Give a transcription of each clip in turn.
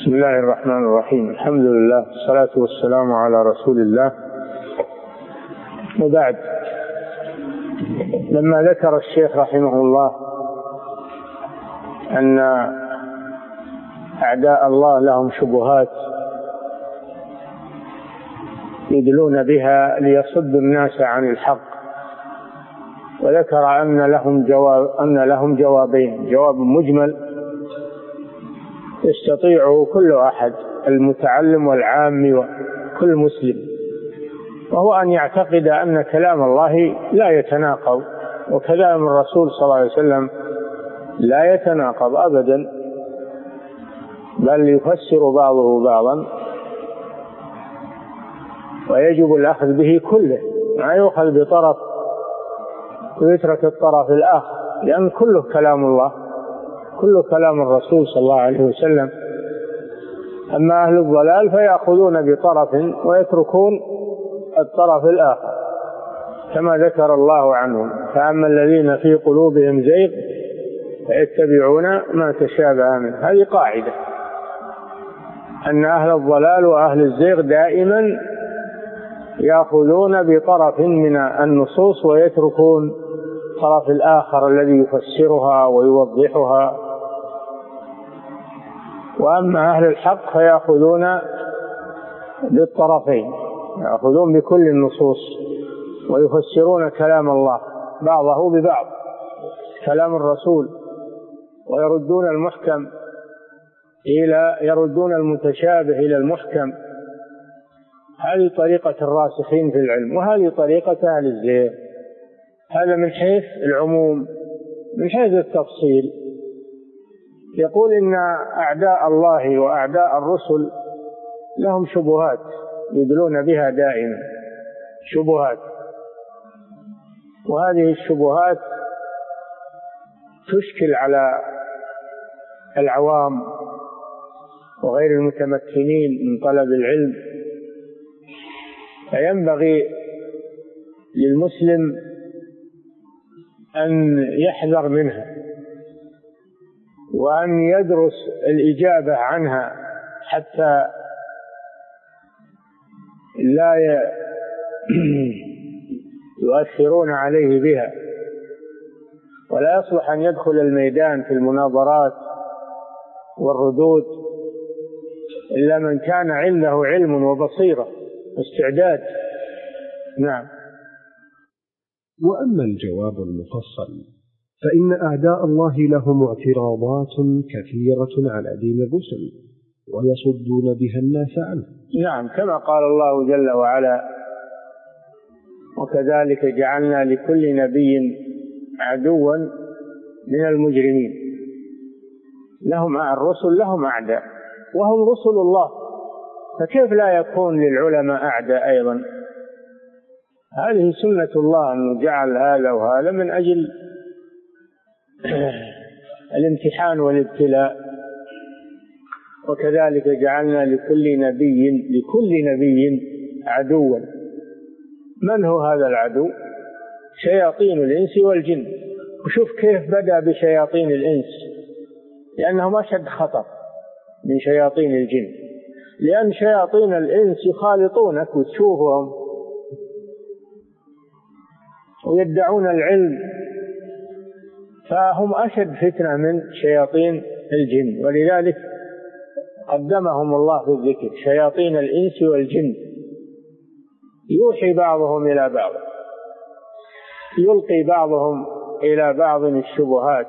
بسم الله الرحمن الرحيم. الحمد لله والصلاة والسلام على رسول الله. وبعد، لما ذكر الشيخ رحمه الله أن أعداء الله لهم شبهات يدلون بها ليصدوا الناس عن الحق، وذكر أن لهم جوابين: جواب مجمل يستطيعه كل أحد، المتعلم والعام وكل مسلم، وهو أن يعتقد أن كلام الله لا يتناقض، وكلام الرسول صلى الله عليه وسلم لا يتناقض أبدا، بل يفسر بعضه بعضا، ويجب الأخذ به كله، ما يؤخذ بطرف ويترك الطرف الآخر، لأن كله كلام الله، كله كلام الرسول صلى الله عليه وسلم. أما أهل الضلال فيأخذون بطرف ويتركون الطرف الآخر كما ذكر الله عنهم: فأما الذين في قلوبهم زيغ فيتبعون ما تشابه منه. هذه قاعدة، أن أهل الضلال وأهل الزيغ دائما يأخذون بطرف من النصوص ويتركون الطرف الآخر الذي يفسرها ويوضحها. وأما أهل الحق فيأخذون بالطرفين، يأخذون بكل النصوص ويفسرون كلام الله بعضه ببعض، كلام الرسول، ويردون المحكم يردون المتشابه إلى المحكم. هذه طريقة الراسخين في العلم، وهذه طريقة أهل الزيغ. هذا من حيث العموم. من حيث التفصيل يقول إن أعداء الله وأعداء الرسل لهم شبهات يدلون بها دائما، شبهات، وهذه الشبهات تشكل على العوام وغير المتمكنين من طلب العلم، فينبغي للمسلم أن يحذر منها وأن يدرس الإجابة عنها حتى لا يؤثرون عليه بها. ولا يصلح أن يدخل الميدان في المناظرات والردود إلا من كان عنده علم وبصيرة واستعداد. نعم. وأما الجواب المفصل فإن أعداء الله لهم اعتراضات كثيرة على دين الرسل ويصدون بها الناس عنه. نعم، كما قال الله جل وعلا: وكذلك جعلنا لكل نبي عدوا من المجرمين. الرسل لهم أعداء وهم رسل الله، فكيف لا يكون للعلماء أعداء أيضا؟ هذه سنة الله، أنه جعل هذا وهذا من أجل الامتحان والابتلاء. وكذلك جعلنا لكل نبي عدوا. من هو هذا العدو؟ شياطين الإنس والجن. وشوف كيف بدأ بشياطين الإنس، لأنهم أشد خطر من شياطين الجن، لأن شياطين الإنس يخالطونك وتشوفهم ويدعون العلم، فهم أشد فتنة من شياطين الجن، ولذلك قدمهم الله في الذكر: شياطين الإنس والجن يوحي بعضهم إلى بعض، يلقي بعضهم إلى بعض الشبهات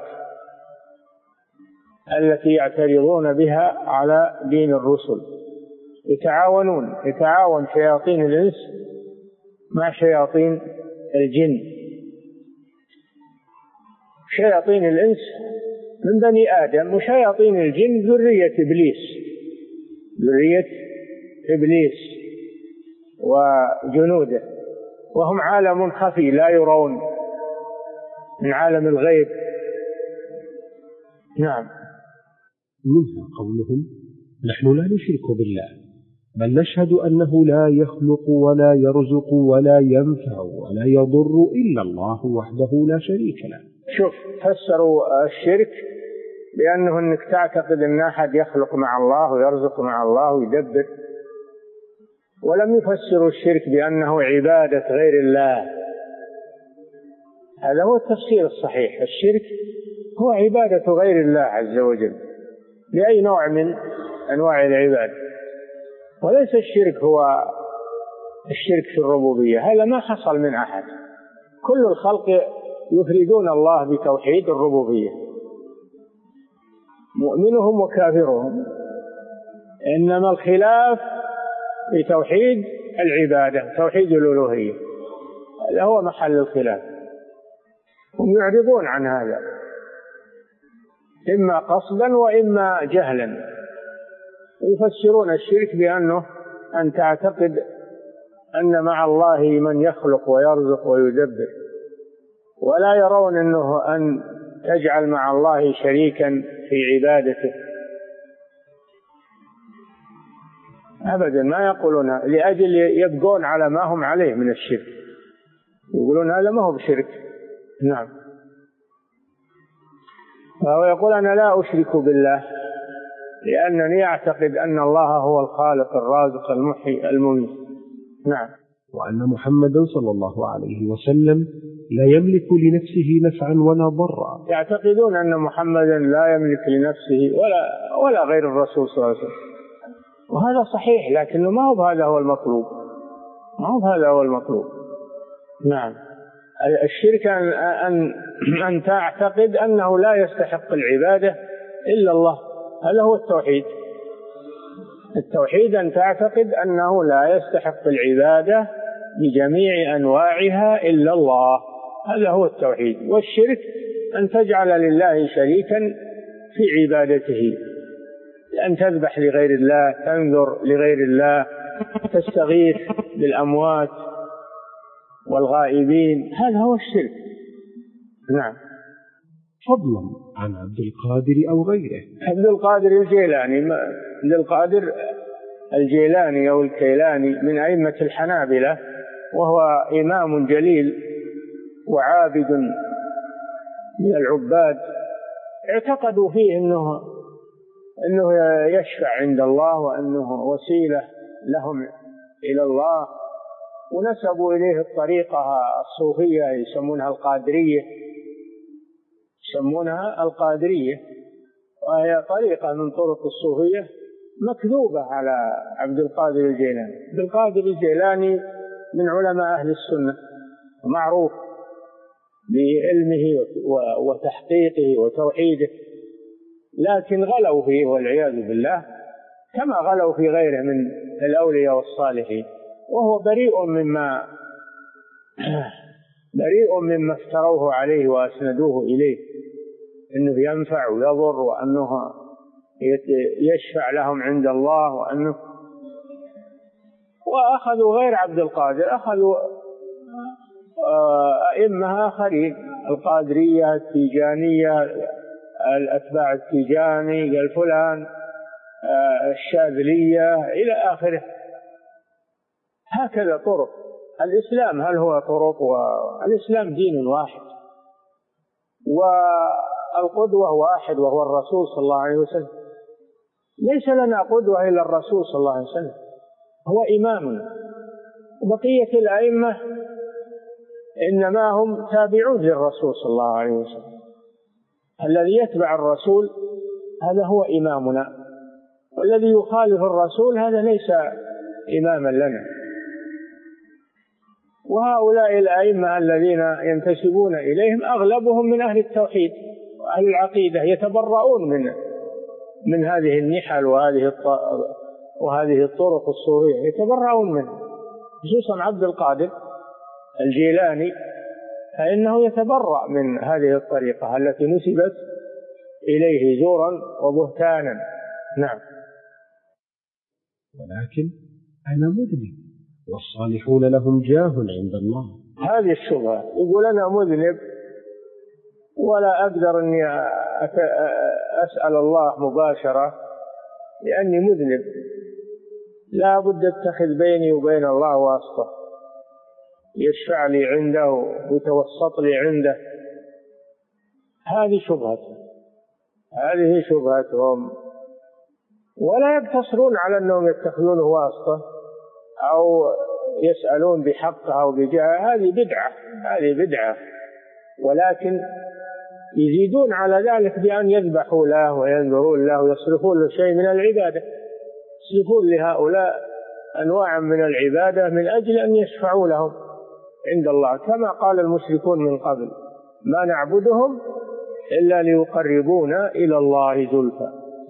التي يعترضون بها على دين الرسل. يتعاون شياطين الإنس مع شياطين الجن. شياطين الإنس من بني آدم، وشياطين الجن ذرية إبليس وجنوده، وهم عالم خفي لا يرون، من عالم الغيب. نعم. منها قولهم: نحن لا نشرك بالله، بل نشهد أنه لا يخلق ولا يرزق ولا ينفع ولا يضر إلا الله وحده لا شريك له. شوف، فسروا الشرك بأنه أنك تعتقد أن أحد يخلق مع الله ويرزق مع الله ويدبر، ولم يفسروا الشرك بأنه عبادة غير الله. هذا هو التفسير الصحيح، الشرك هو عبادة غير الله عز وجل بأي نوع من أنواع العبادة، وليس الشرك هو الشرك في الربوبية، هذا ما حصل من أحد، كل الخلق يفردون الله بتوحيد الربوبية، مؤمنهم وكافرهم، إنما الخلاف في توحيد العبادة، توحيد الألوهية، هذا هو محل الخلاف. هم يعرضون عن هذا إما قصدا وإما جهلا، يفسرون الشرك بأنه أن تعتقد أن مع الله من يخلق ويرزق ويدبر، ولا يرون أنه أن تجعل مع الله شريكا في عبادته أبدا، ما يقولون لأجل يبقون على ما هم عليه من الشرك، يقولون هذا ما هو بشرك. نعم. فهو يقول أنا لا أشرك بالله لأنني أعتقد أن الله هو الخالق الرازق المحيي المميت. نعم. وأن محمدا صلى الله عليه وسلم لا يملك لنفسه نفعا ولا ضرا. يعتقدون أن محمدا لا يملك لنفسه ولا غير الرسول صلى الله عليه وسلم، وهذا صحيح، لكنه ما هو هذا هو المطلوب، ما هو هذا هو المطلوب. نعم. الشرك أن تعتقد أنه لا يستحق العبادة إلا الله، هذا هو التوحيد. التوحيد أن تعتقد أنه لا يستحق العبادة بجميع أنواعها إلا الله، هذا هو التوحيد. والشرك أن تجعل لله شريكا في عبادته، أن تذبح لغير الله، تنذر لغير الله، تستغيث بالأموات والغائبين، هذا هو الشرك. نعم. فضلا عن عبد القادر أو غيره. عبد القادر الجيلاني، عبد القادر الجيلاني أو الكيلاني من أئمة الحنابلة، وهو إمام جليل وعابد من العباد، اعتقدوا فيه أنه يشفع عند الله وأنه وسيلة لهم إلى الله، ونسبوا إليه الطريقة الصوفية يسمونها القادرية، وهي طريقة من طرق الصوفية مكذوبة على عبد القادر الجيلاني. عبد القادر الجيلاني من علماء أهل السنة، معروف بعلمه وتحقيقه وتوحيده، لكن غلوا فيه والعياذ بالله كما غلوا في غيره من الأولياء والصالحين، وهو بريء مما افتروه عليه وأسندوه إليه، أنه ينفع ويضر، وأنه يشفع لهم عند الله، وأخذوا غير عبد القادر، أخذوا أئمة آخرين، القادرية، التيجانية، الأتباع التيجاني، الفلان، الشاذلية إلى آخره، هكذا طرق الإسلام. هل هو طرق؟ والإسلام دين واحد، والقدوة واحد وهو الرسول صلى الله عليه وسلم، ليس لنا قدوة إلا الرسول صلى الله عليه وسلم، هو إمامنا، وبقية الأئمة إنما هم تابعون للرسول صلى الله عليه وسلم. الذي يتبع الرسول هذا هو إمامنا، والذي يخالف الرسول هذا ليس إماما لنا. وهؤلاء الأئمة الذين ينتسبون إليهم أغلبهم من أهل التوحيد وأهل العقيدة، يتبرؤون من هذه النحل وهذه الطرق الصوفية، يتبرؤون منه، خصوصا عبد القادر الجيلاني، فإنه يتبرأ من هذه الطريقة التي نسبت إليه زورا وبهتانا. نعم. ولكن أنا مذنب والصالحون لهم جاه عند الله. هذه الشبهة، يقول أنا مذنب ولا أقدر أني أسأل الله مباشرة لأني مذنب، لا بد أتخذ بيني وبين الله واسطة يشفع لي عنده ويتوسط لي عنده. هذه شبهة، هذه شبهتهم. ولا يقتصرون على أنهم يتخذونه واسطة أو يسألون بحقه أو بجاه، هذه بدعة، ولكن يزيدون على ذلك بأن يذبحوا له وينذرون له ويصرفون له شيء من العبادة، يصرفون لهؤلاء أنواع من العبادة من أجل أن يشفعوا لهم عند الله، كما قال المشركون من قبل: ما نعبدهم إلا ليقربونا إلى الله زلفى،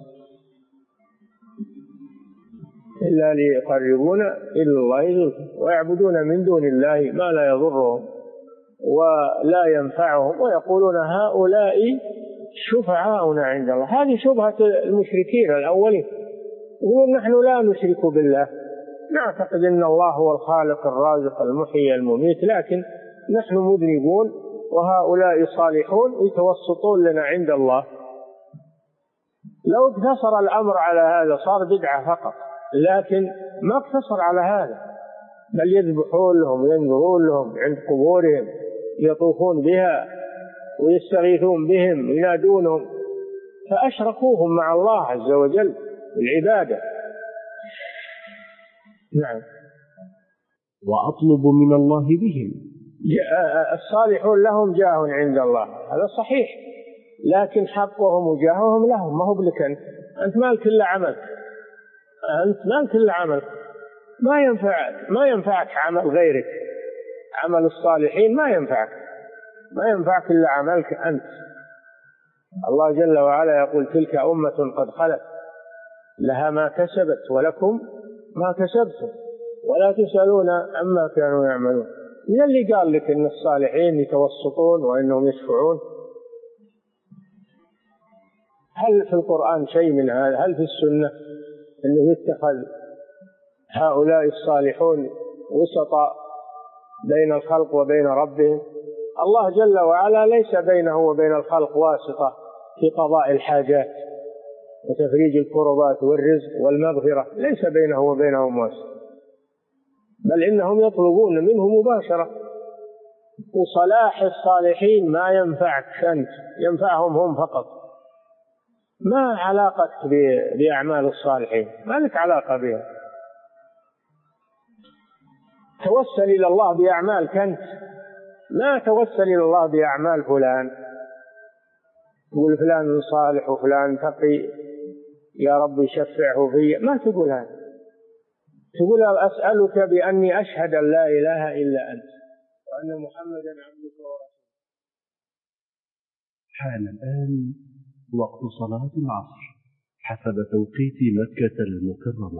ويعبدون من دون الله ما لا يضرهم ولا ينفعهم، ويقولون هؤلاء شفعاؤنا عند الله. هذه شبهة المشركين الأولين، يقولون نحن لا نشرك بالله، نعتقد أن الله هو الخالق الرازق المحيي المميت، لكن نحن مذنبون وهؤلاء صالحون يتوسطون لنا عند الله. لو اقتصر الأمر على هذا صار بدعة فقط، لكن ما اقتصر على هذا، بل يذبحون لهم وينذرون لهم عند قبورهم، يطوفون بها ويستغيثون بهم وينادونهم، فأشركوهم مع الله عز وجل بالعبادة. نعم. وأطلب من الله بهم. الصالحون لهم جاه عند الله، هذا صحيح، لكن حقهم وجاههم لهم، ما هو بلك أنت مالك إلا عملك، ما ينفعك عمل غيرك، عمل الصالحين ما ينفعك إلا عملك أنت. الله جل وعلا يقول: تلك أمة قد خلت لها ما كسبت ولكم ما كسبتم ولا تسألون عما كانوا يعملون. من اللي قال لك إن الصالحين يتوسطون وإنهم يشفعون؟ هل في القرآن شيء من هذا؟ هل في السنة أنه يتخذ هؤلاء الصالحون وسطاء بين الخلق وبين ربهم؟ الله جل وعلا ليس بينه وبين الخلق واسطة في قضاء الحاجات وتفريج الكربات والرزق والمغفرة، ليس بينه وبينهم واسطة، بل إنهم يطلبون منه مباشرة. وصلاح الصالحين ما ينفعك أنت، ينفعهم هم فقط، ما علاقتك بأعمال الصالحين، ما لك علاقة بها. توسل إلى الله بأعمالك أنت، ما توسل إلى الله بأعمال فلان، تقول فلان صالح وفلان تقي يا رب شفعه في، ما تقول هذا، تقول أسألك بأني أشهد أن لا إله إلا أنت وأن محمدا عبدك ورسولك. حان الآن وقت صلاة العصر حسب توقيت مكة المكرمة.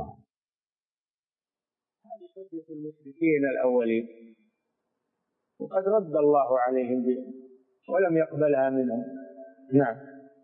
هذه حجة المشركين الأولين، وقد رد الله عليهم بها ولم يقبلها منهم. نعم.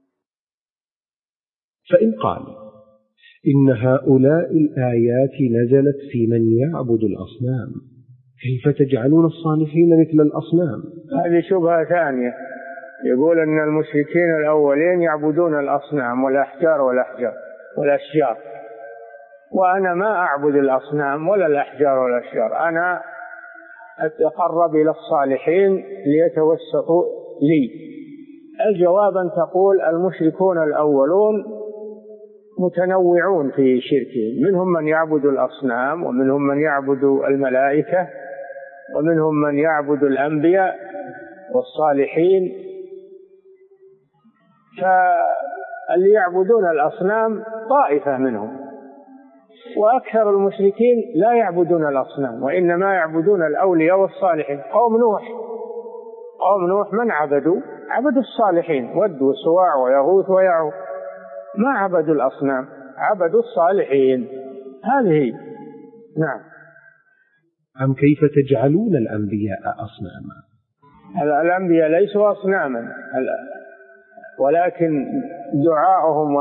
فإن قال إن هؤلاء الآيات نزلت في من يعبد الأصنام، كيف تجعلون الصالحين مثل الأصنام؟ هذه شبهة ثانية، يقول أن المشركين الأولين يعبدون الأصنام والأحجار والأشجار، وأنا ما أعبد الأصنام ولا الأحجار والأشجار، أنا أتقرب إلى الصالحين ليتوسطوا لي. الجواب أن تقول المشركون الأولون متنوعون في شركهم، منهم من يعبد الأصنام، ومنهم من يعبد الملائكة، ومنهم من يعبد الأنبياء والصالحين. فاللي يعبدون الأصنام طائفة منهم، وأكثر المشركين لا يعبدون الأصنام وإنما يعبدون الأولياء والصالحين. قوم نوح من عبدوا الصالحين، ود وسواع ويغوث ويعوق، ما عبدوا الأصنام، عبدوا الصالحين. هذه. نعم. أم كيف تجعلون الأنبياء أصناما؟ الأنبياء ليسوا أصناما، ولكن دعاؤهم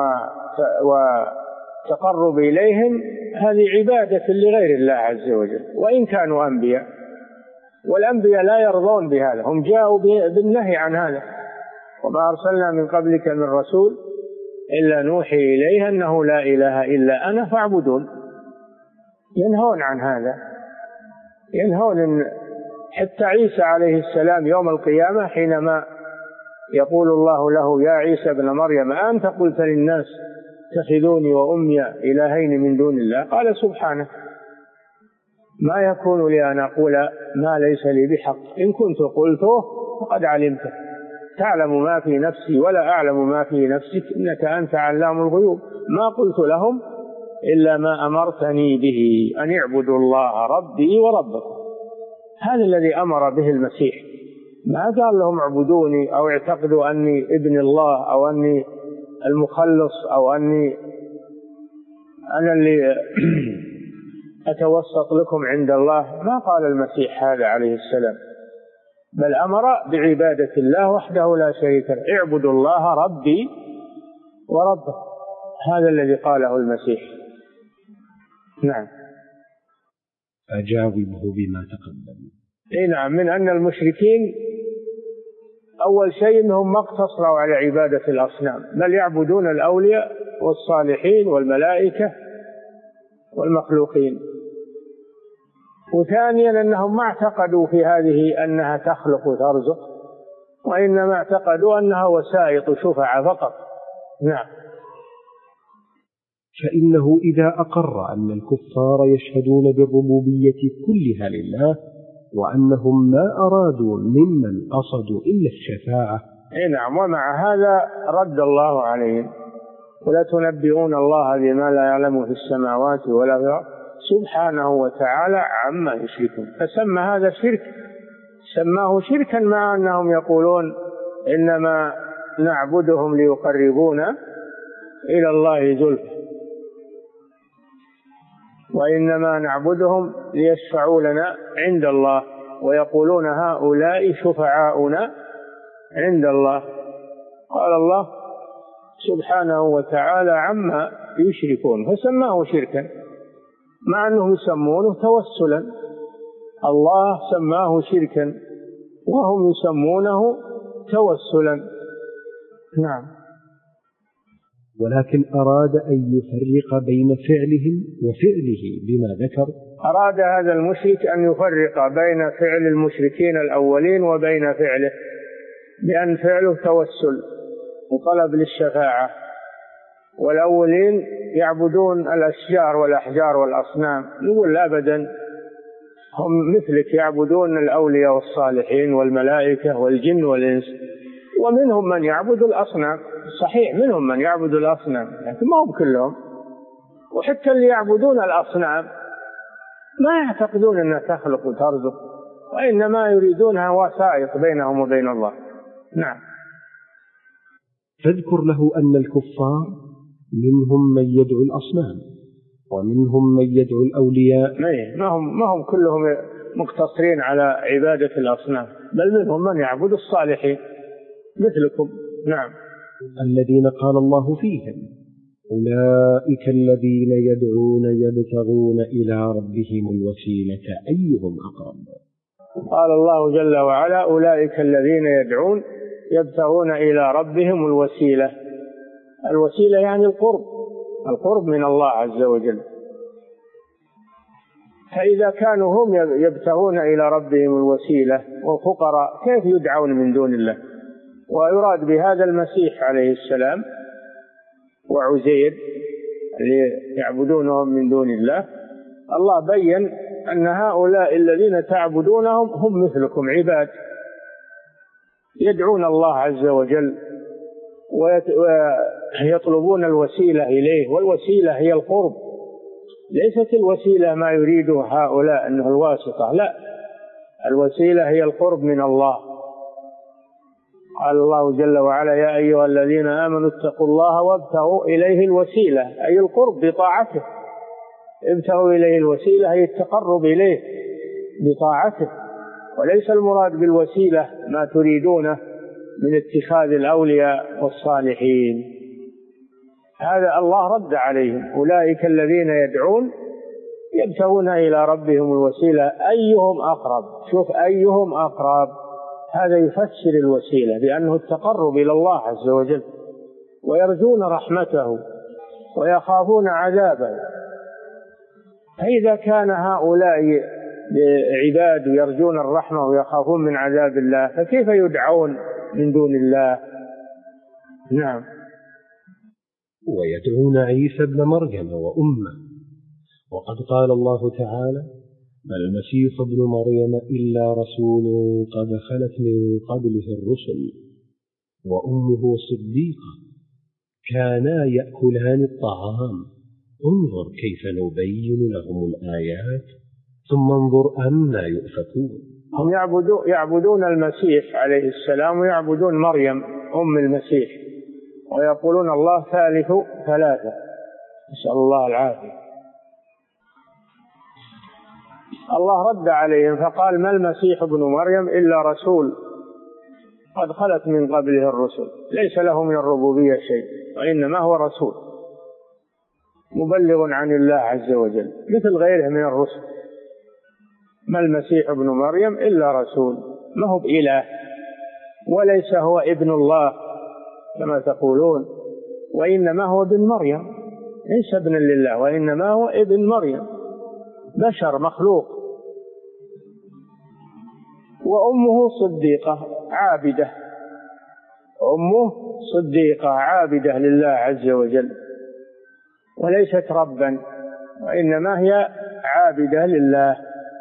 وتقرب إليهم هذه عبادة لغير الله عز وجل، وإن كانوا أنبياء، والأنبياء لا يرضون بهذا، هم جاءوا بالنهي عن هذا. وما أرسلنا من قبلك من رسول إلا نوحي إليه أنه لا إله إلا أنا فاعبدون. ينهون عن هذا، ينهون. حتى عيسى عليه السلام يوم القيامة حينما يقول الله له: يا عيسى ابن مريم أنت قلت للناس اتخذوني وأمي إلهين من دون الله؟ قال: سبحانه، ما يكون لي أن أقول ما ليس لي بحق، إن كنت قلته فقد علمته، تعلم ما في نفسي ولا أعلم ما في نفسك، إنك أنت علام الغيوب، ما قلت لهم إلا ما أمرتني به، أن اعبدوا الله ربي وربكم. هذا الذي أمر به المسيح، ما قال لهم اعبدوني أو اعتقدوا أني ابن الله أو أني المخلص أو أني أنا اللي أتوسط لكم عند الله. ما قال المسيح هذا عليه السلام، بل أمر بعبادة الله وحده لا شريك له، اعبدوا الله ربي وربكم. هذا الذي قاله المسيح. نعم. أجاوبه بما تقدم. نعم، من أن المشركين أول شيء أنهم ما اقتصروا على عبادة الأصنام، بل يعبدون الأولياء والصالحين والملائكة والمخلوقين. وثانيا أنهم ما اعتقدوا في هذه أنها تخلق وترزق، وإنما اعتقدوا أنها وسائط شفع فقط. نعم. فإنه إذا أقر أن الكفار يشهدون بالربوبية كلها لله، وأنهم ما أرادوا ممن قصدوا إلا الشفاعة. نعم، ومع هذا رد الله عليهم: ولا تنبئون الله بما لا يعلم في السماوات ولا في الأرض سبحانه وتعالى عما يشركون. فسمى هذا شرك، سماه شركا، مع أنهم يقولون إنما نعبدهم ليقربونا إلى الله زلفى، وإنما نعبدهم ليشفعوا لنا عند الله، ويقولون هؤلاء شفعاؤنا عند الله. قال الله سبحانه وتعالى عما يشركون، فسماه شركا، مع أنهم يسمونه توسلا. الله سماه شركا وهم يسمونه توسلا. نعم. ولكن أراد أن يفرق بين فعلهم وفعله بما ذكر. أراد هذا المشرك أن يفرق بين فعل المشركين الأولين وبين فعله، بأن فعله توسل وطلب للشفاعة، والأولين يعبدون الأشجار والأحجار والأصنام. يقول أبدا، هم مثلك يعبدون الأولياء والصالحين والملائكة والجن والإنس، ومنهم من يعبد الأصنام. صحيح منهم من يعبد الأصنام، لكن ما هم كلهم. وحتى اللي يعبدون الأصنام ما يعتقدون أنها تخلق وترزق، وإنما يريدونها وسائط بينهم وبين الله. نعم. فاذكر له أن الكفار منهم من يدعو الأصنام ومنهم من يدعو الأولياء. ما هم كلهم مقتصرين على عبادة الأصنام، بل منهم من يعبد الصالحين مثلكم. نعم. الذين قال الله فيهم: أولئك الذين يدعون يبتغون إلى ربهم الوسيلة أيهم أقرب. قال الله جل وعلا: أولئك الذين يدعون يبتغون إلى ربهم الوسيلة. الوسيلة يعني القرب من الله عز وجل. فإذا كانوا هم يبتغون إلى ربهم الوسيلة وفقراء، كيف يدعون من دون الله؟ ويراد بهذا المسيح عليه السلام وعزير اللي يعبدونهم من دون الله. الله بين أن هؤلاء الذين تعبدونهم هم مثلكم عباد، يدعون الله عز وجل ويطلبون الوسيلة إليه، والوسيلة هي القرب. ليست الوسيلة ما يريده هؤلاء أنه الواسطة، لا، الوسيلة هي القرب من الله. قال الله جل وعلا: يا أيها الذين آمنوا اتقوا الله وابتغوا إليه الوسيلة، أي القرب بطاعته. ابتغوا إليه الوسيلة أي التقرب إليه بطاعته، وليس المراد بالوسيلة ما تريدونه من اتخاذ الأولياء والصالحين. هذا الله رد عليهم: أولئك الذين يدعون يبتغون إلى ربهم الوسيلة أيهم أقرب. شوف، أيهم أقرب، هذا يفسر الوسيلة بأنه التقرب إلى الله عز وجل، ويرجون رحمته ويخافون عذابه. فإذا كان هؤلاء عباد يرجون الرحمة ويخافون من عذاب الله، فكيف يدعون من دون الله. نعم. ويدعون عيسى ابن مريم وأمه، وقد قال الله تعالى: ما المسيح ابن مريم إلا رسول قد خلت من قبله الرسل وأمه صديقة كانا يأكلان الطعام انظر كيف نبين لهم الآيات ثم انظر أنى يؤفكون. هم يعبدون المسيح عليه السلام ويعبدون مريم أم المسيح ويقولون الله ثالث ثلاثة، نسأل الله العافية. الله رد عليهم فقال: ما المسيح ابن مريم إلا رسول قد خلت من قبله الرسل ليس له من الربوبية شيء وإنما هو رسول مبلغ عن الله عز وجل مثل غيره من الرسل. ما المسيح ابن مريم إلا رسول، ما هو بإله وليس هو ابن الله كما تقولون، وإنما هو ابن مريم، ليس ابنا لله وإنما هو ابن مريم، بشر مخلوق. وأمه صديقة عابدة، أمه صديقة عابدة لله عز وجل وليست ربا وإنما هي عابدة لله.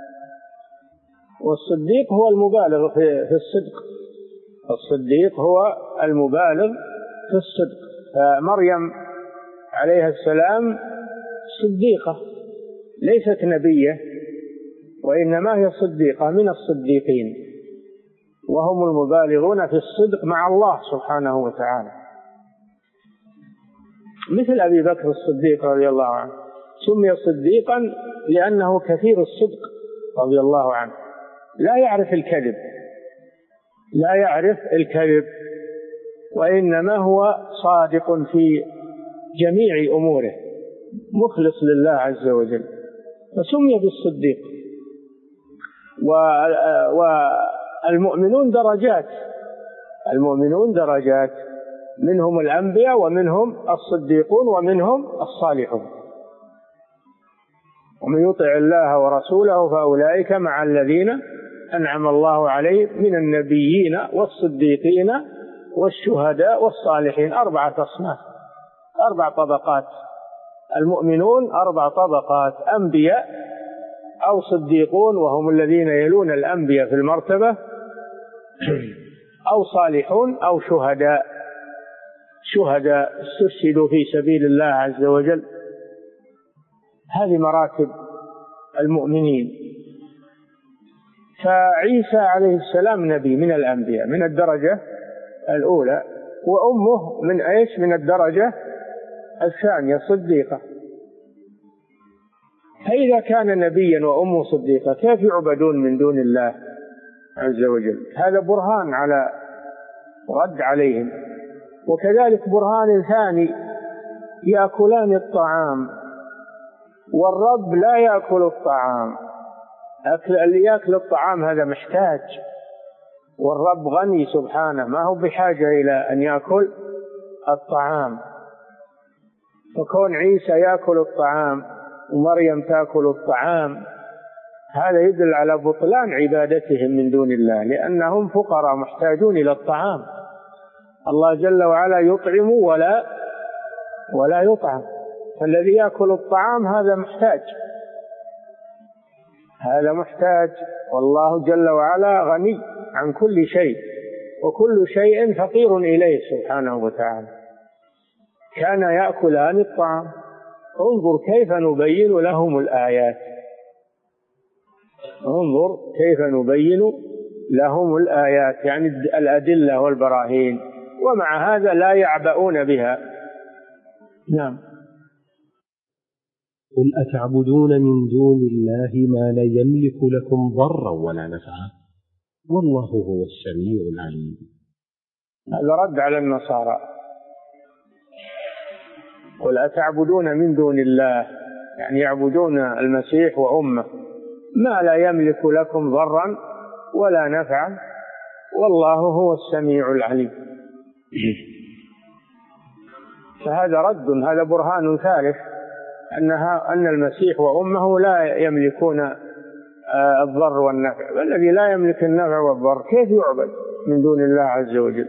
والصديق هو المبالغ في الصدق، الصديق هو المبالغ في الصدق. فمريم عليها السلام صديقة ليست نبية وإنما هي صديقة من الصديقين، وهم المبالغون في الصدق مع الله سبحانه وتعالى. مثل أبي بكر الصديق رضي الله عنه، سمي صديقا لأنه كثير الصدق رضي الله عنه، لا يعرف الكذب، لا يعرف الكذب، وإنما هو صادق في جميع أموره مخلص لله عز وجل، فسمي بالصديق. والمؤمنون درجات، المؤمنون درجات، منهم الأنبياء ومنهم الصديقون ومنهم الصالحون. ومن يطع الله ورسوله فأولئك مع الذين أنعم الله عليهم من النبيين والصديقين والشهداء والصالحين. 4 أصناف، 4 طبقات. المؤمنون 4 طبقات: أنبياء أو صديقون وهم الذين يلون الأنبياء في المرتبة، أو صالحون أو شهداء، شهداء استشهدوا في سبيل الله عز وجل. هذه مراتب المؤمنين. فعيسى عليه السلام نبي من الأنبياء من الدرجة الأولى، وأمه من إيش؟ من الدرجة الثانية صديقة. فإذا كان نبيا وأمه صديقة كيف يعبدون من دون الله عز وجل؟ هذا برهان على رد عليهم. وكذلك برهان ثاني: يأكلان الطعام والرب لا يأكل الطعام. اللي يأكل الطعام هذا محتاج، والرب غني سبحانه ما هو بحاجة إلى أن يأكل الطعام. فكون عيسى يأكل الطعام ومريم تأكل الطعام هذا يدل على بطلان عبادتهم من دون الله، لأنهم فقراء محتاجون إلى الطعام. الله جل وعلا يطعم ولا يطعم، فالذي يأكل الطعام هذا محتاج، هذا محتاج، والله جل وعلا غني عن كل شيء وكل شيء فقير إليه سبحانه وتعالى. كان يأكلان الطعام. انظر كيف نبين لهم الآيات، انظر كيف نبين لهم الآيات، يعني الأدلة والبراهين، ومع هذا لا يعبؤون بها. نعم. قل أتعبدون من دون الله ما لا يملك لكم ضرا ولا نفعا والله هو السميع العليم. هذا رد على النصارى. قل أتعبدون من دون الله، يعني يعبدون المسيح وأمه، ما لا يملك لكم ضرا ولا نفعا والله هو السميع العليم. فهذا رد، هذا برهان ثالث أن المسيح وأمه لا يملكون الضر والنفع. والذي لا يملك النفع والضر كيف يعبد؟ من دون الله عز وجل.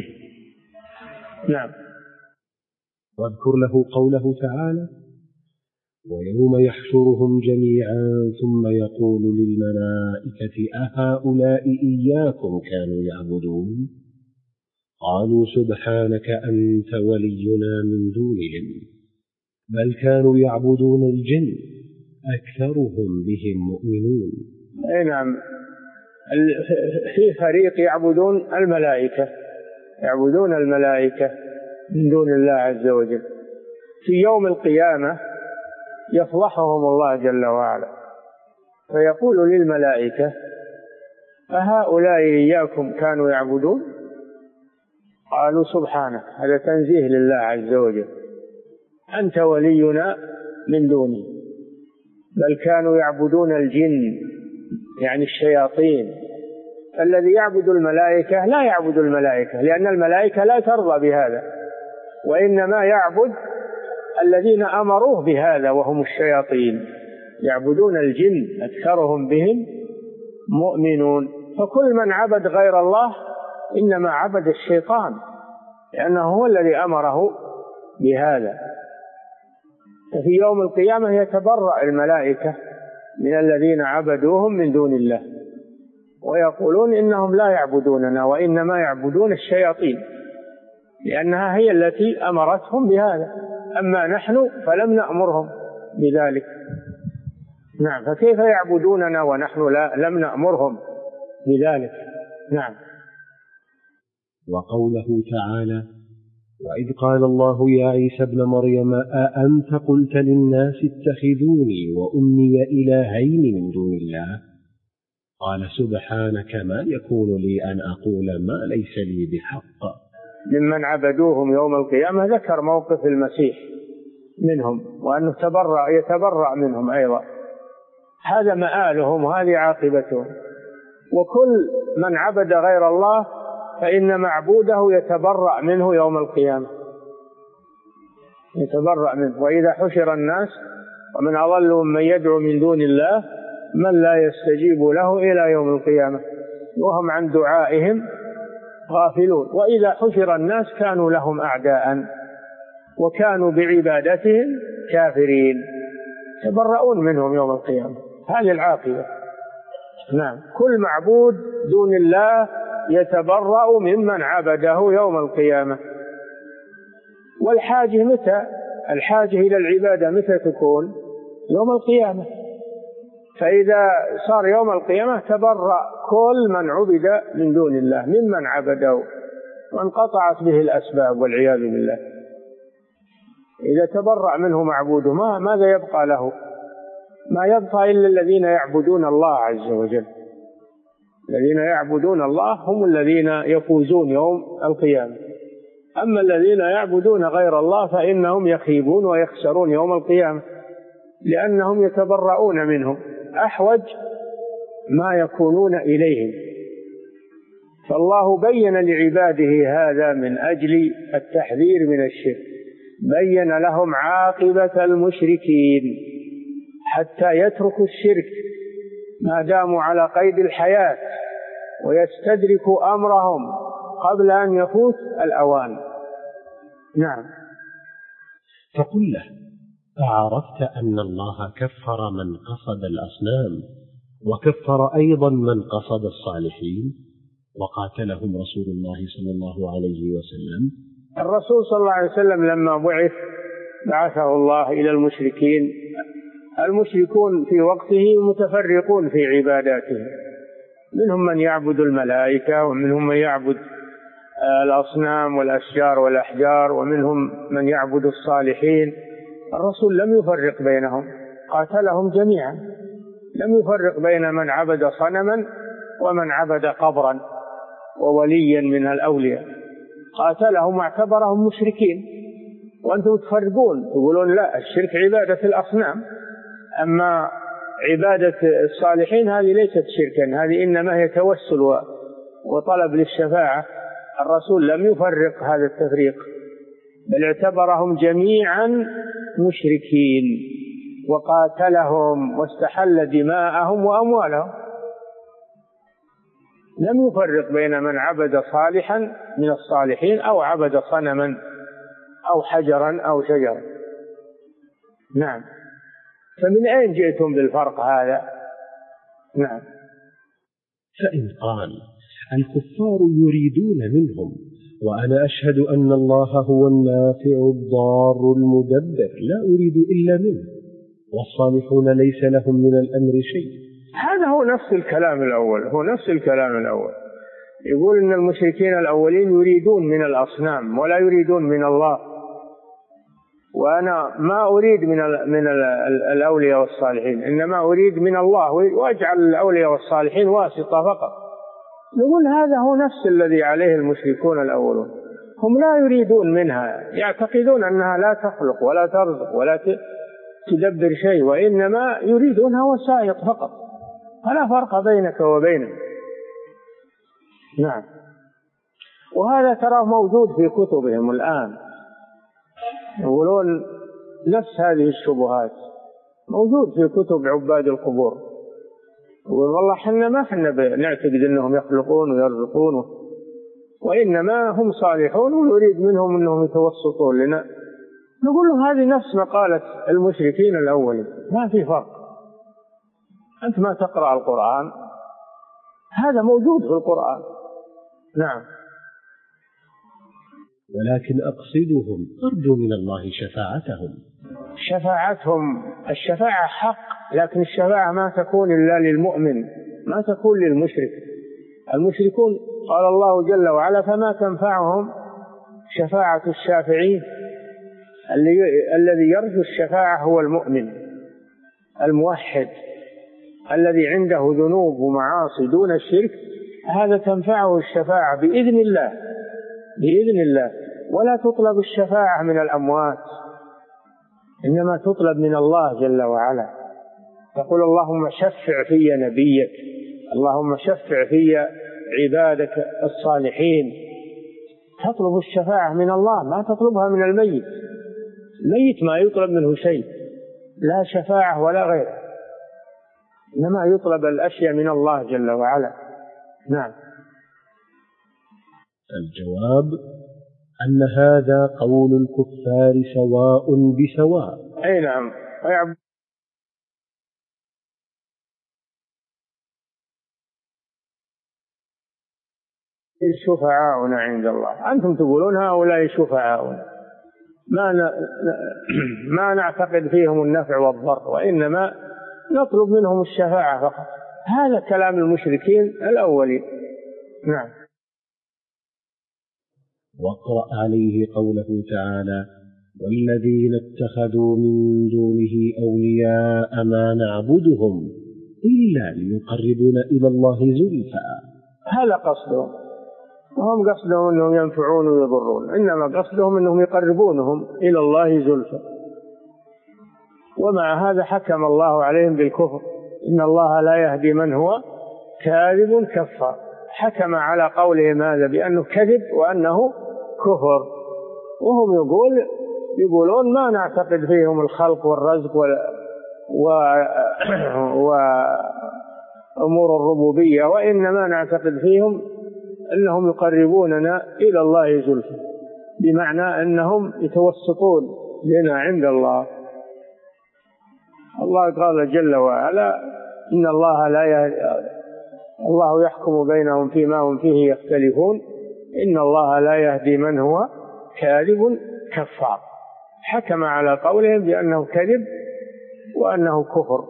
نعم. واذكر له قوله تعالى: ويوم يحشرهم جميعا ثم يقول للملائكة أهؤلاء إياكم كانوا يعبدون قالوا سبحانك أنت ولينا من دونهم بل كانوا يعبدون الجن أكثرهم بهم مؤمنون. نعم، في فريق يعبدون الملائكة من دون الله عز وجل. في يوم القيامة يفضحهم الله جل وعلا فيقول للملائكة أهؤلاء إياكم كانوا يعبدون قالوا سبحانك، هذا تنزيه لله عز وجل، أنت ولينا من دوني بل كانوا يعبدون الجن يعني الشياطين. الذي يعبد الملائكة لا يعبد الملائكة لأن الملائكة لا ترضى بهذا، وإنما يعبد الذين أمروه بهذا وهم الشياطين، يعبدون الجن أكثرهم بهم مؤمنون. فكل من عبد غير الله إنما عبد الشيطان لأنه هو الذي أمره بهذا. ففي يوم القيامة يتبرأ الملائكة من الذين عبدوهم من دون الله ويقولون إنهم لا يعبدوننا وإنما يعبدون الشياطين لأنها هي التي أمرتهم بهذا، أما نحن فلم نأمرهم بذلك. نعم، فكيف يعبدوننا ونحن لم نأمرهم بذلك؟ نعم. وقوله تعالى: وإذ قال الله يا عيسى ابن مريم أأنت قلت للناس اتخذوني وأمي إلهين من دون الله قال سبحانك ما يكون لي أن أقول ما ليس لي بحق. ممن عبدوهم يوم القيامة ذكر موقف المسيح منهم وأنه يتبرأ منهم أيضا، هذا مآلهم وهذه عاقبتهم. وكل من عبد غير الله فإن معبوده يتبرأ منه يوم القيامة، يتبرأ منه. وإذا حشر الناس ومن أضل من يدعو من دون الله من لا يستجيب له إلى يوم القيامة وهم عن دعائهم غافلون. وإذا حشر الناس كانوا لهم أعداء وكانوا بعبادتهم كافرين، يتبرؤون منهم يوم القيامة، هذه العاقبة. نعم، كل معبود دون الله يتبرأ ممن عبده يوم القيامة. والحاجة متى؟ الحاجة إلى العبادة متى تكون؟ يوم القيامة. فإذا صار يوم القيامة تبرأ كل من عبد من دون الله ممن عبده وانقطعت به الأسباب والعياذ بالله. إذا تبرأ منه معبوده ماذا يبقى له؟ ما يبقى إلا الذين يعبدون الله عز وجل. الذين يعبدون الله هم الذين يفوزون يوم القيامة، أما الذين يعبدون غير الله فإنهم يخيبون ويخسرون يوم القيامة لأنهم يتبرؤون منهم أحوج ما يكونون إليهم. فالله بين لعباده هذا من أجل التحذير من الشرك، بين لهم عاقبة المشركين حتى يتركوا الشرك ما داموا على قيد الحياة ويستدركوا أمرهم قبل أن يفوت الأوان. نعم. فقل له: أعرفت أن الله كفر من قصد الأصنام وكفر أيضا من قصد الصالحين وقاتلهم رسول الله صلى الله عليه وسلم؟ الرسول صلى الله عليه وسلم لما بعثه الله إلى المشركين، المشركون في وقته متفرقون في عباداتهم، منهم من يعبد الملائكة ومنهم من يعبد الأصنام والأشجار والأحجار ومنهم من يعبد الصالحين. الرسول لم يفرق بينهم، قاتلهم جميعا، لم يفرق بين من عبد صنما ومن عبد قبرا ووليا من الأولياء، قاتلهم واعتبرهم مشركين. وأنتم تفرقون تقولون لا، الشرك عبادة الأصنام، أما عبادة الصالحين هذه ليست شركا، هذه إنما هي توسل وطلب للشفاعة. الرسول لم يفرق هذا التفريق بل اعتبرهم جميعا مشركين وقاتلهم واستحل دماءهم وأموالهم. لم يفرق بين من عبد صالحا من الصالحين أو عبد صنما أو حجرا أو شجرا. نعم. فمن أين جئتم بالفرق هذا؟ نعم. فإن قال الكفار يريدون منهم وأنا أشهد أن الله هو النافع الضار المدبر لا أريد إلا منه والصالحون ليس لهم من الأمر شيء، هذا هو نفس الكلام الأول، يقول إن المشركين الأولين يريدون من الأصنام ولا يريدون من الله، وأنا ما أريد من الأولياء والصالحين، إنما أريد من الله، وأجعل الأولياء والصالحين واسطة فقط. نقول هذا هو نفس الذي عليه المشركون الأولون، هم لا يريدون منها، يعتقدون أنها لا تخلق ولا ترزق ولا تدبر شيء، وإنما يريدونها وسائط فقط، فلا فرق بينك وبينهم. نعم. وهذا تراه موجود في كتبهم الآن، يقولون نفس هذه الشبهات موجود في كتب عباد القبور، يقول والله حنا ما حنا نعتقد أنهم يخلقون ويرزقون، وإنما هم صالحون ونريد منهم أنهم يتوسطون لنا. نقول له هذه نفس مقالة المشركين الأولين، ما في فرق. أنت ما تقرأ القرآن، هذا موجود في القرآن. نعم. ولكن أقصدهم أرجو من الله شفاعتهم. الشفاعة حق، لكن الشفاعة ما تكون إلا للمؤمن، ما تكون للمشرك. المشركون قال الله جل وعلا فما تنفعهم شفاعة الشافعين. الذي يرجو الشفاعة هو المؤمن الموحد الذي عنده ذنوب ومعاصي دون الشرك، هذا تنفعه الشفاعة بإذن الله، ولا تطلب الشفاعة من الأموات، إنما تطلب من الله جل وعلا. تقول اللهم شفع في نبيك، اللهم شفع في عبادك الصالحين، تطلب الشفاعة من الله، ما تطلبها من الميت. الميت ما يطلب منه شيء، لا شفاعة ولا غيره، إنما يطلب الأشياء من الله جل وعلا. نعم. الجواب أن هذا قول الكفار سواء بسواء. أي نعم. شفعاؤنا عند الله، أنتم تقولون هؤلاء شفعاؤنا، ما نعتقد فيهم النفع والضر، وإنما نطلب منهم الشفاعة فقط. هذا كلام المشركين الأولين. نعم. واقرأ عليه قوله تعالى والذين اتخذوا من دونه أولياء ما نعبدهم إلا ليقربونا إلى الله زلفى. هذا قصدهم، وهم قصدهم أنهم ينفعون ويضرون، إنما قصدهم أنهم يقربونهم إلى الله زلفى. ومع هذا حكم الله عليهم بالكفر، إن الله لا يهدي من هو كاذب كفار. حكم على قولهم هذا بأنه كذب وأنه كفر، وهم يقولون ما نعتقد فيهم الخلق والرزق وأمور الربوبية، وإنما نعتقد فيهم أنهم يقربوننا إلى الله زلفى، بمعنى أنهم يتوسطون لنا عند الله. الله قال جل وعلا إن الله الله يحكم بينهم فيما هم فيه يختلفون إن الله لا يهدي من هو كاذب كفار. حكم على قولهم بأنه كذب وأنه كفر،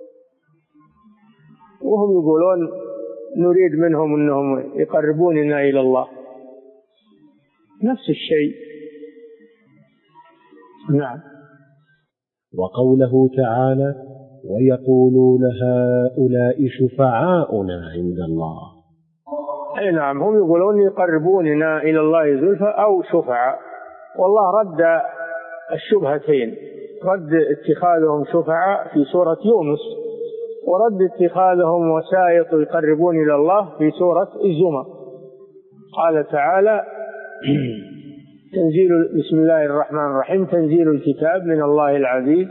وهم يقولون نريد منهم أنهم يقربوننا إلى الله، نفس الشيء. نعم. وقوله تعالى ويقولون هؤلاء شفعاؤنا عند الله. أي نعم، هم يقولون يقربوننا إلى الله زلفى أو شفعاء، والله رد الشبهتين، رد اتخاذهم شفعاء في سورة يونس، ورد اتخاذهم وسائط يقربون إلى الله في سورة الزمر. قال تعالى بسم الله الرحمن الرحيم تنزيل الكتاب من الله العزيز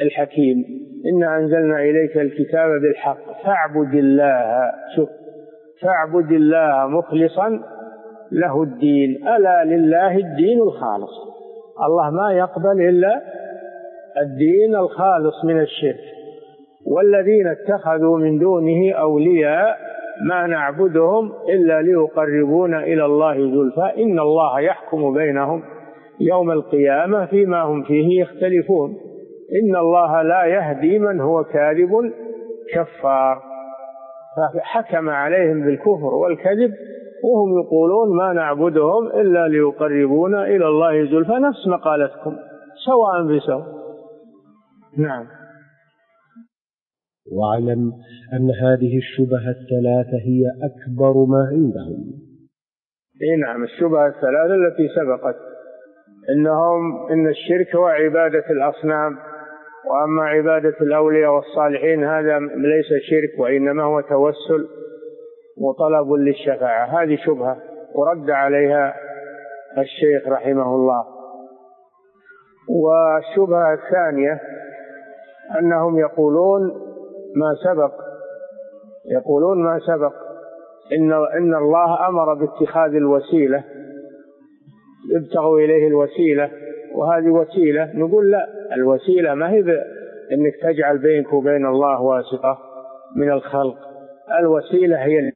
الحكيم إنا أنزلنا إليك الكتاب بالحق فاعبد الله. شوف فاعبد الله مخلصا له الدين، ألا لله الدين الخالص. الله ما يقبل إلا الدين الخالص من الشرك. والذين اتخذوا من دونه أولياء ما نعبدهم إلا ليقربونا إلى الله زلفى إن الله يحكم بينهم يوم القيامة فيما هم فيه يختلفون إن الله لا يهدي من هو كاذب كفار. فحكم عليهم بالكفر والكذب وهم يقولون ما نعبدهم إلا ليقربونا إلى الله زلفى، نفس مقالتكم سواء بسواء. نعم. واعلم أن هذه الشبهة الثلاثة هي أكبر ما عندهم. نعم، الشبهة الثلاثة التي سبقت إن الشرك هو عبادة الأصنام، وأما عبادة الأولياء والصالحين هذا ليس شرك وإنما هو توسل وطلب للشفاعة. هذه شبهة ورد عليها الشيخ رحمه الله. والشبهة الثانية أنهم يقولون ما سبق إن الله أمر باتخاذ الوسيلة، يبتغوا إليه الوسيلة، وهذه وسيلة. نقول لا، الوسيلة ما هي إنك تجعل بينك وبين الله واسطة من الخلق، الوسيلة هي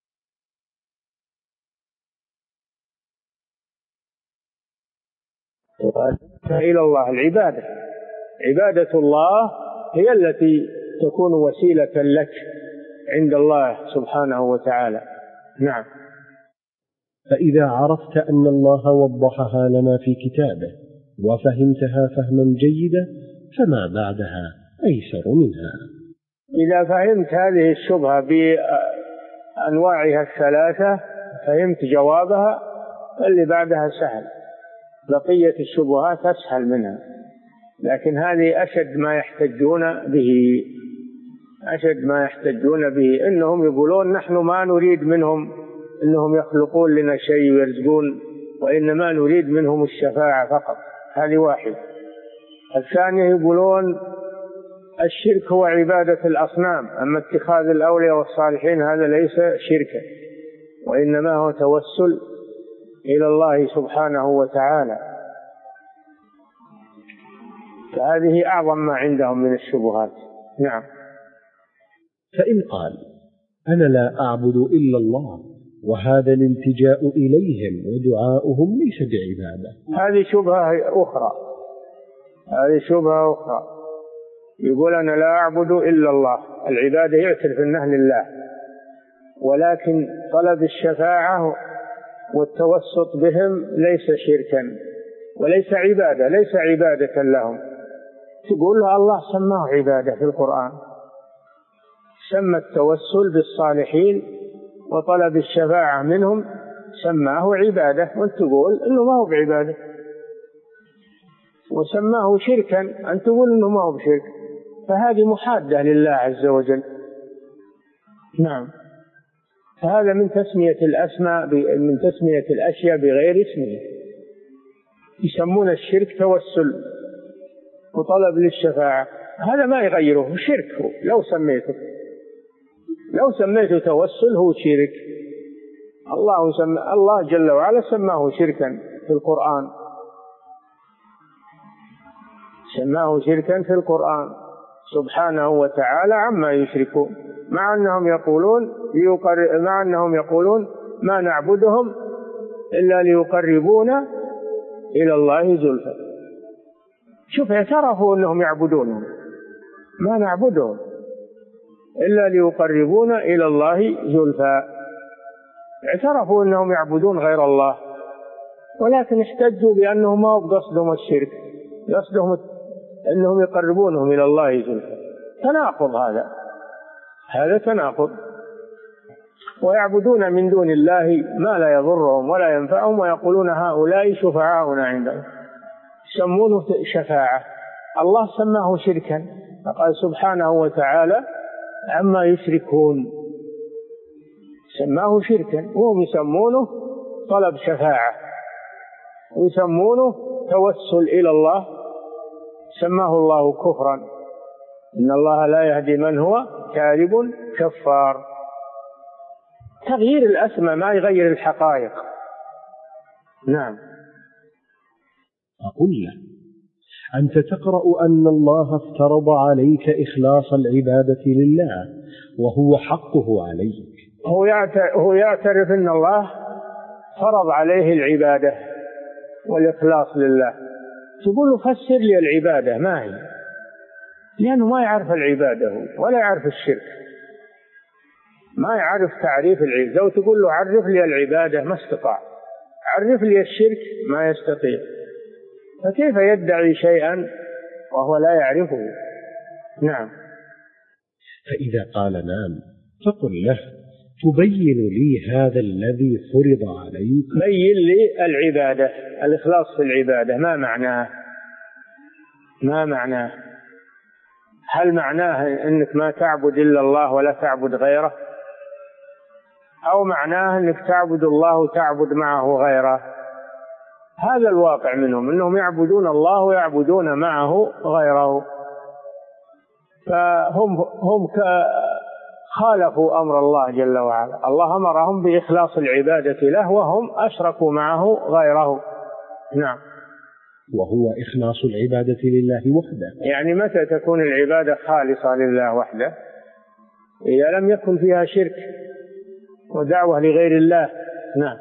إلى الله. عبادة الله هي التي تكون وسيلة لك عند الله سبحانه وتعالى. نعم. فإذا عرفت أن الله وضحها لنا في كتابه وفهمتها فهما جيدا فما بعدها أيسر منها. إذا فهمت هذه الشبهة بأنواعها الثلاثة، فهمت جوابها، اللي بعدها سهل، بقية الشبهات أسهل منها. لكن هذه أشد ما يحتجون به إنهم يقولون نحن ما نريد منهم إنهم يخلقون لنا شيء ويرزقون، وإنما نريد منهم الشفاعة فقط. هذه واحدة. الثانية يقولون الشرك هو عبادة الأصنام، أما اتخاذ الأولياء والصالحين هذا ليس شركا وإنما هو توسل إلى الله سبحانه وتعالى. فهذه أعظم ما عندهم من الشبهات. نعم. فإن قال أنا لا أعبد إلا الله وهذا الالتجاء إليهم ودعاؤهم ليس بعبادة، هذه شبهة أخرى. يقول أنا لا أعبد إلا الله، العبادة يعترف أنها لله، ولكن طلب الشفاعة والتوسط بهم ليس شركا وليس عبادة، ليس عبادة لهم. تقول له الله سماه عبادة في القرآن، سمى التوسل بالصالحين وطلب الشفاعة منهم سماه عبادة، وانت تقول إنه ما هو بعبادة، وسماه شركا أن تقول إنه ما هو بشرك. فهذه محادة لله عز وجل. نعم. فهذا من تسمية الأشياء بغير اسمه. يسمون الشرك توسل وطلب للشفاعة، هذا ما يغيره شرك. هو لو سميته توسل هو شرك. الله جل وعلا سماه شركا في القرآن، سماه شركا في القرآن سبحانه وتعالى عما يشركون، مع أنهم يقولون ما نعبدهم إلا ليقربونا إلى الله زلفى. شوف، اعترفوا أنهم يعبدونهم، ما نعبدهم إلا ليقربونا إلى الله زلفى. اعترفوا أنهم يعبدون غير الله، ولكن احتجوا بأنه ما قصدهم الشرك، قصدهم أنهم يقربونهم إلى الله زلفى. تناقض هذا تناقض. ويعبدون من دون الله ما لا يضرهم ولا ينفعهم، ويقولون هؤلاء شفعاؤنا عندنا، يسمونه شفاعة. الله سماه شركا، فقال سبحانه وتعالى عما يشركون، سماه شركا، وهم يسمونه طلب شفاعة ويسمونه توسل إلى الله، سماه الله كفرا. إن الله لا يهدي من هو كاذب كفار. تغيير الأسماء ما يغير الحقائق. نعم. أقول له: أنت تقرأ أن الله افترض عليك إخلاص العبادة لله وهو حقه عليك. هو يعترف أن الله فرض عليه العبادة والإخلاص لله. تقول له فسر لي العبادة ما هي، لأنه ما يعرف العبادة ولا يعرف الشرك، ما يعرف تعريف العبادة. لو تقول له عرف لي العبادة ما استطاع، عرف لي الشرك ما يستطيع، فكيف يدعي شيئا وهو لا يعرفه؟ نعم. فإذا قال نعم فقل له: تبين لي هذا الذي فرض عليك. بين لي العبادة، الإخلاص في العبادة ما معناه؟ ما معناه؟ هل معناه أنك ما تعبد إلا الله ولا تعبد غيره، أو معناه أنك تعبد الله وتعبد معه غيره؟ هذا الواقع منهم، أنهم يعبدون الله ويعبدون معه غيره، فهم خالفوا أمر الله جل وعلا. الله أمرهم بإخلاص العبادة له وهم أشركوا معه غيره. نعم. وهو إخلاص العبادة لله وحده. يعني متى تكون العبادة خالصة لله وحده؟ إذا لم يكن فيها شرك ودعوة لغير الله. نعم.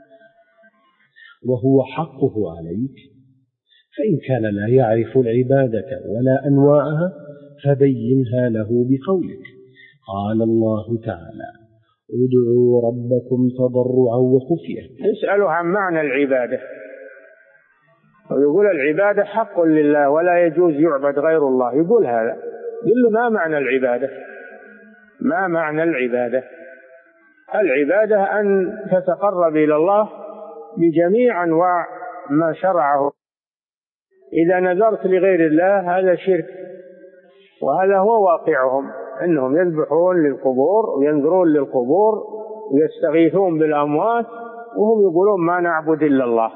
وهو حقه عليك، فإن كان لا يعرف العبادة ولا أنواعها فبينها له بقولك. قال الله تعالى: ادعوا ربكم تضرعا وخفية. اسأله عن معنى العبادة، ويقول العبادة حق لله ولا يجوز يعبد غير الله. يقول هذا، يقول له ما معنى العبادة؟ ما معنى العبادة؟ العبادة أن تتقرب إلى الله بجميع أنواع ما شرعه. إذا نذرت لغير الله هذا شرك، وهذا هو واقعهم، أنهم يذبحون للقبور وينذرون للقبور ويستغيثون بالأموات وهم يقولون ما نعبد إلا الله.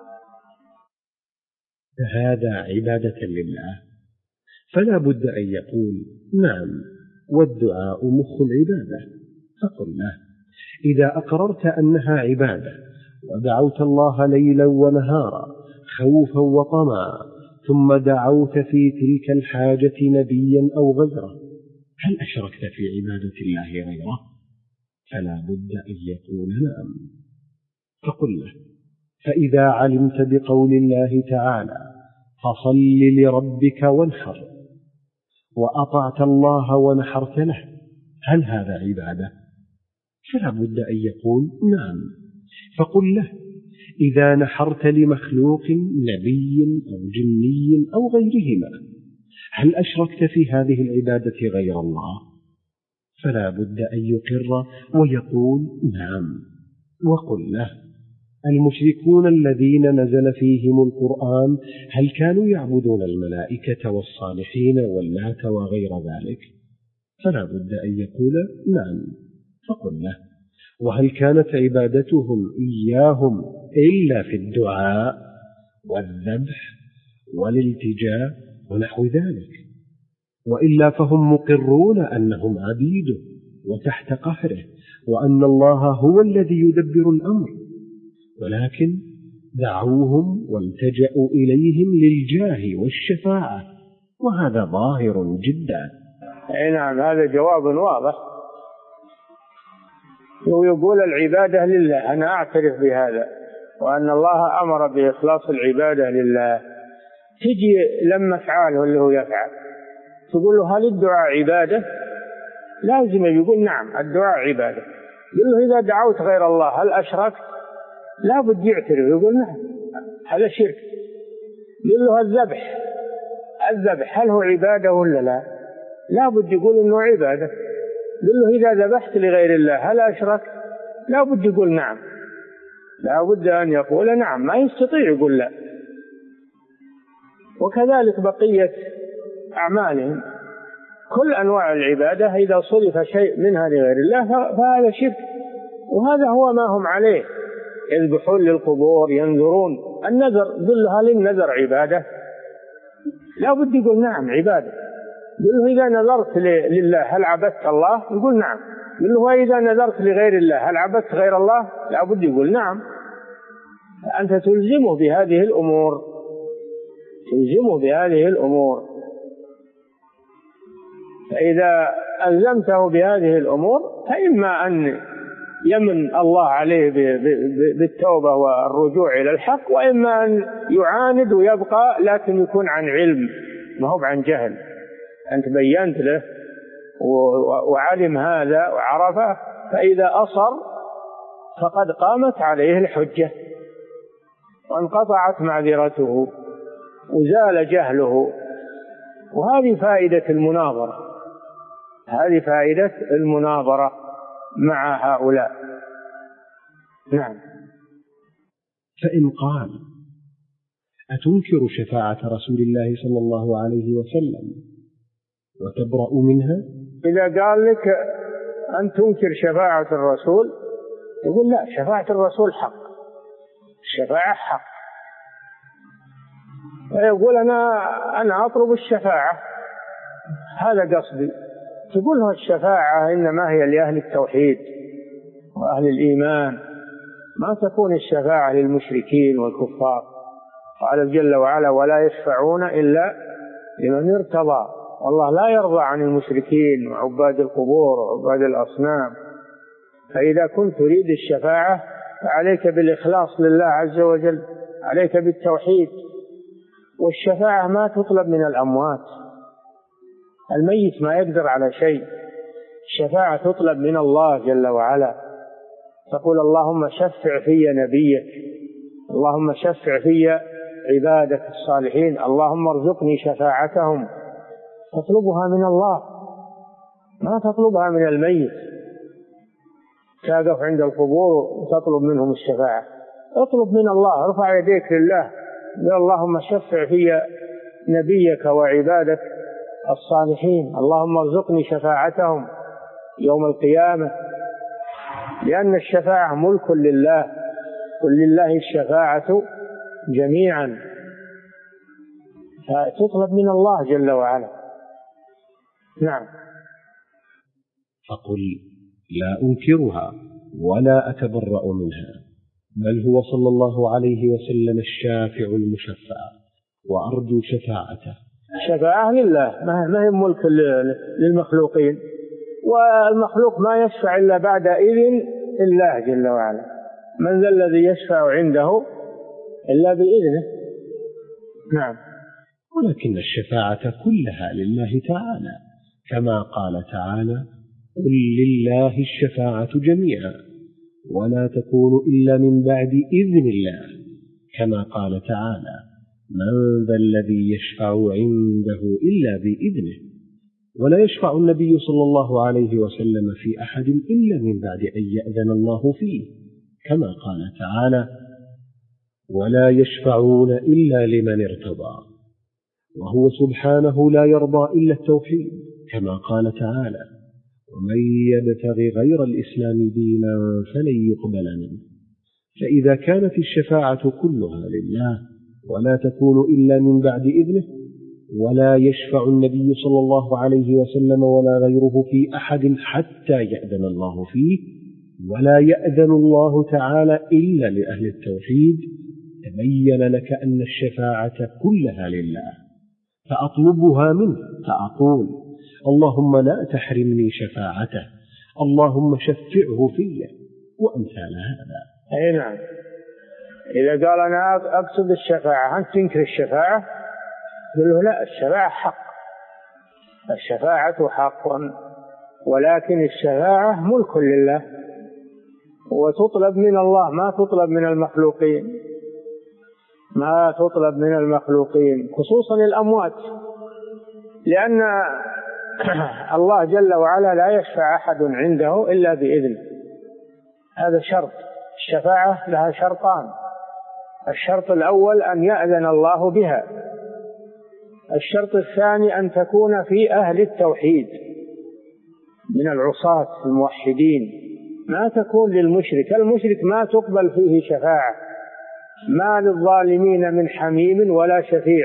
فهذا عبادة لله، فلا بد أن يقول نعم، والدعاء مخ العبادة. فقل له: إذا أقررت أنها عبادة ودعوت الله ليلا ونهارا خوفا وطمعا، ثم دعوت في تلك الحاجة نبيا أو غيره، هل أشركت في عبادة الله غيره؟ فلا بد أن يقول نعم. فقل له: فإذا علمت بقول الله تعالى: فصل لربك وانحر، وأطعت الله ونحرت له، هل هذا عبادة؟ فلا بد أن يقول نعم. فقل له: إذا نحرت لمخلوق نبي أو جني أو غيرهما، هل أشركت في هذه العبادة غير الله؟ فلا بد أن يقر ويقول نعم. وقل له: المشركون الذين نزل فيهم القرآن هل كانوا يعبدون الملائكة والصالحين واللات وغير ذلك؟ فلا بد أن يقول نعم. فقل له: وهل كانت عبادتهم إياهم إلا في الدعاء والذبح والالتجاء ونحو ذلك؟ وإلا فهم مقرون أنهم عبيده وتحت قهره، وأن الله هو الذي يدبر الأمر، ولكن دعوهم والتجأوا إليهم للجاه والشفاعة، وهذا ظاهر جدا. نعم، هذا جواب واضح. ويقول العبادة لله، أنا أعترف بهذا وأن الله أمر بإخلاص العبادة لله. تجي لما أفعاله اللي هو يفعل تقول له هل الدعاء عبادة؟ لازم يقول نعم الدعاء عبادة. يقول له إذا دعوت غير الله هل أشركت؟ لا بد يعترف يقول نعم هذا شرك. يقول له الذبح هل هو عبادة ولا لا؟ لا بد يقول إنه عبادة. يقول له إذا ذبحت لغير الله هل أشركت؟ لا بد يقول نعم. لا بد أن يقول نعم، ما يستطيع يقول لا. وكذلك بقية أعمالهم، كل أنواع العبادة إذا صرف شيء منها لغير الله فهذا شرك، وهذا هو ما هم عليه. يذبحون للقبور، ينذرون. النذر يقول له هل النذر عبادة؟ لا بد يقول نعم عبادة. يقول له إذا نذرت لله هل عبدت الله؟ يقول نعم. قل له وإذا نذرت لغير الله هل عبدت غير الله؟ لابد يقول نعم. أنت تلزمه بهذه الأمور، تلزمه بهذه الأمور. فإذا ألزمته بهذه الأمور فإما أن يمن الله عليه بالتوبة والرجوع إلى الحق، وإما أن يعاند ويبقى لكن يكون عن علم ما هو عن جهل. أنت بينت له وعلم هذا وعرفه، فإذا أصر فقد قامت عليه الحجة وانقطعت معذرته وزال جهله. وهذه فائدة المناظرة، هذه فائدة المناظرة مع هؤلاء. نعم. فإن قال أتنكر شفاعة رسول الله صلى الله عليه وسلم وتبرأ منها؟ إذا قال لك أن تنكر شفاعة الرسول يقول لا، شفاعة الرسول حق، الشفاعة حق. ويقول أنا أطلب الشفاعة، هذا قصدي. تقول له الشفاعة إنما هي لأهل التوحيد وأهل الإيمان، ما تكون الشفاعة للمشركين والكفار. قال جل وعلا ولا يشفعون إلا لمن ارتضى، والله لا يرضى عن المشركين وعباد القبور وعباد الأصنام. فإذا كنت تريد الشفاعة فعليك بالإخلاص لله عز وجل، عليك بالتوحيد. والشفاعة ما تطلب من الأموات، الميت ما يقدر على شيء. الشفاعة تطلب من الله جل وعلا، تقول اللهم شفع في نبيك، اللهم شفع في عبادك الصالحين، اللهم ارزقني شفاعتهم. تطلبها من الله، ما تطلبها من الميت. تقف عند القبور وتطلب منهم الشفاعة، اطلب من الله، ارفع يديك لله، اللهم شفع في نبيك وعبادك الصالحين، اللهم ارزقني شفاعتهم يوم القيامة. لأن الشفاعة ملك لله، ولله الشفاعة جميعا، فتطلب من الله جل وعلا. نعم. فقل لا أنكرها ولا أتبرأ منها، بل هو صلى الله عليه وسلم الشافع المشفع وأرجو شفاعته. شفاعة لله، ما هي ملك للمخلوقين، والمخلوق ما يشفع إلا بعد إذن الله جل وعلا. من ذا الذي يشفع عنده إلا بإذنه. نعم. ولكن الشفاعة كلها لله تعالى، كما قال تعالى قل لله الشفاعة جميعا ولا تكون إلا من بعد إذن الله، كما قال تعالى من ذا الذي يشفع عنده إلا بإذنه. ولا يشفع النبي صلى الله عليه وسلم في أحد إلا من بعد أن يأذن الله فيه، كما قال تعالى ولا يشفعون إلا لمن ارتضى، وهو سبحانه لا يرضى إلا التوحيد، كما قال تعالى ومن يبتغي غير الإسلام دينا فلن يقبل منه. فإذا كانت الشفاعة كلها لله ولا تكون إلا من بعد إذنه، ولا يشفع النبي صلى الله عليه وسلم ولا غيره في أحد حتى يأذن الله فيه، ولا يأذن الله تعالى إلا لأهل التوحيد، تبين لك أن الشفاعة كلها لله، فأطلبها منه، فأقول اللهم لا تحرمني شفاعته، اللهم شفعه في، وأمثال هذا. أي نعم. إذا قال أنا أقصد الشفاعة، أنت تنكر الشفاعة؟ يقول له لا، الشفاعة حق، الشفاعة حق، ولكن الشفاعة ملك لله وتطلب من الله، ما تطلب من المخلوقين، ما تطلب من المخلوقين، خصوصا الأموات، لأن الله جل وعلا لا يشفع أحد عنده إلا بإذنه. هذا شرط، الشفاعة لها شرطان، الشرط الأول أن يأذن الله بها، الشرط الثاني أن تكون في أهل التوحيد من العصاة الموحدين، ما تكون للمشرك. المشرك ما تقبل فيه شفاعة، ما للظالمين من حميم ولا شفيع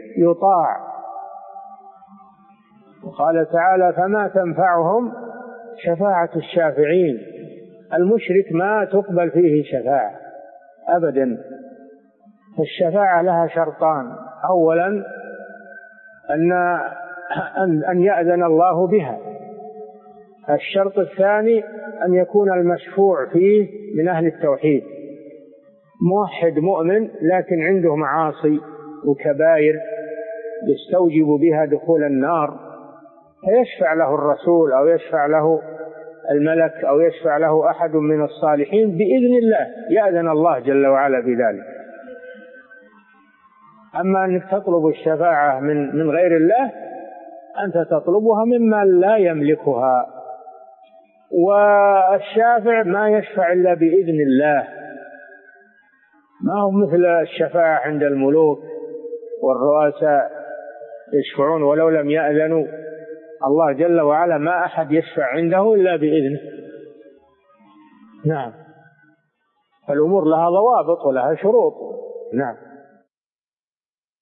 يطاع. وقال تعالى فما تنفعهم شفاعة الشافعين. المشرك ما تقبل فيه شفاعة أبدا. الشفاعة لها شرطان: أولا أن يأذن الله بها. الشرط الثاني أن يكون المشفوع فيه من أهل التوحيد، موحد مؤمن لكن عنده معاصي وكبائر يستوجب بها دخول النار، فيشفع له الرسول أو يشفع له الملك أو يشفع له أحد من الصالحين بإذن الله، يأذن الله جل وعلا بذلك. أما أنك تطلب الشفاعة من غير الله، أنت تطلبها ممن لا يملكها. والشافع ما يشفع إلا بإذن الله، ما هو مثل الشفاعة عند الملوك والرؤساء يشفعون ولو لم يأذنوا. الله جل وعلا ما أحد يشفع عنده إلا بإذنه. نعم، الأمور لها ضوابط ولها شروط. نعم.